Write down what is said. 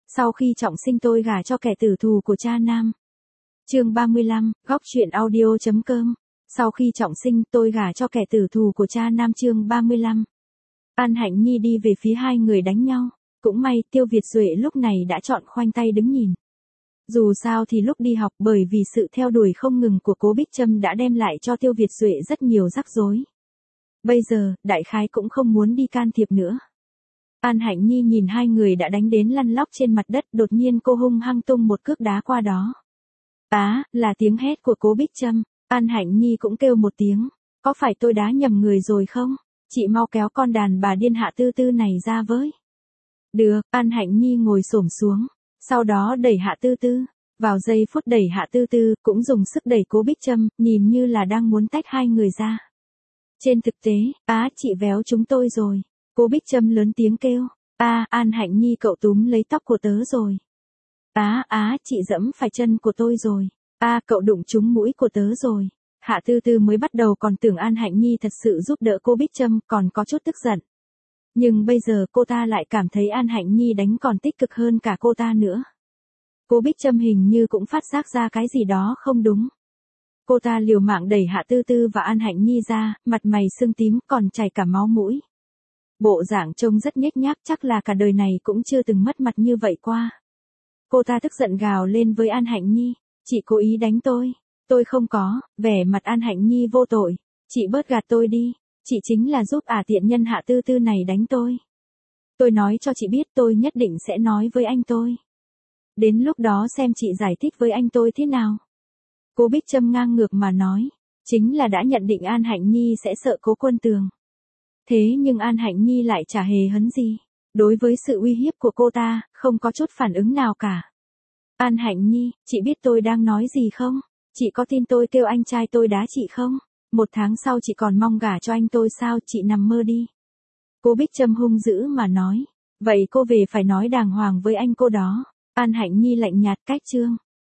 Sau khi trọng sinh tôi gả cho kẻ tử thù của cha nam. Chương 35, góc truyện audio.com. Sau khi trọng sinh tôi gả cho kẻ tử thù của cha nam. Chương 35. An Hạnh Nhi đi về phía hai người đánh nhau. Cũng may Tiêu Việt Duệ lúc này đã chọn khoanh tay đứng nhìn. Dù sao thì lúc đi học, bởi vì sự theo đuổi không ngừng của Cố Bích Trâm đã đem lại cho Tiêu Việt Duệ rất nhiều rắc rối. Bây giờ, đại khái cũng không muốn đi can thiệp nữa. An Hạnh Nhi nhìn hai người đã đánh đến lăn lóc trên mặt đất, đột nhiên cô hung hăng tung một cước đá qua đó. Là tiếng hét của Cố Bích Trâm. An Hạnh Nhi cũng kêu một tiếng. Có phải tôi đá nhầm người rồi không? Chị mau kéo con đàn bà điên Hạ Tư Tư này ra với. Được, An Hạnh Nhi ngồi xổm xuống. Sau đó đẩy Hạ Tư Tư. Vào giây phút đẩy Hạ Tư Tư, cũng dùng sức đẩy Cố Bích Trâm, nhìn như là đang muốn tách hai người ra. Trên thực tế, chị véo chúng tôi rồi. Cố Bích Trâm lớn tiếng kêu. An Hạnh Nhi cậu túm lấy tóc của tớ rồi. Chị dẫm phải chân của tôi rồi. Cậu đụng trúng mũi của tớ rồi. Hạ Tư Tư mới bắt đầu còn tưởng An Hạnh Nhi thật sự giúp đỡ cô Bích Trâm, còn có chút tức giận. Nhưng bây giờ cô ta lại cảm thấy An Hạnh Nhi đánh còn tích cực hơn cả cô ta nữa. Cô Bích Trâm hình như cũng phát giác ra cái gì đó không đúng. Cô ta liều mạng đẩy Hạ Tư Tư và An Hạnh Nhi ra, mặt mày sưng tím còn chảy cả máu mũi. Bộ dạng trông rất nhếch nhác, chắc là cả đời này cũng chưa từng mất mặt như vậy qua. Cô ta tức giận gào lên với An Hạnh Nhi. Chị cố ý đánh tôi. Tôi không có. Vẻ mặt An Hạnh Nhi vô tội. Chị bớt gạt tôi đi. Chị chính là giúp tiện nhân Hạ Tư Tư này đánh tôi. Tôi nói cho chị biết tôi nhất định sẽ nói với anh tôi. Đến lúc đó xem chị giải thích với anh tôi thế nào. Cô Bích Trâm ngang ngược mà nói. Chính là đã nhận định An Hạnh Nhi sẽ sợ Cố Quân Tường. Thế nhưng An Hạnh Nhi lại chả hề hấn gì. Đối với sự uy hiếp của cô ta, không có chút phản ứng nào cả. An Hạnh Nhi, chị biết tôi đang nói gì không? Chị có tin tôi kêu anh trai tôi đá chị không? 1 tháng sau chị còn mong gả cho anh tôi sao? Chị nằm mơ đi. Cô Bích Trâm hung dữ mà nói. Vậy cô về phải nói đàng hoàng với anh cô đó. An Hạnh Nhi lạnh nhạt cách chương.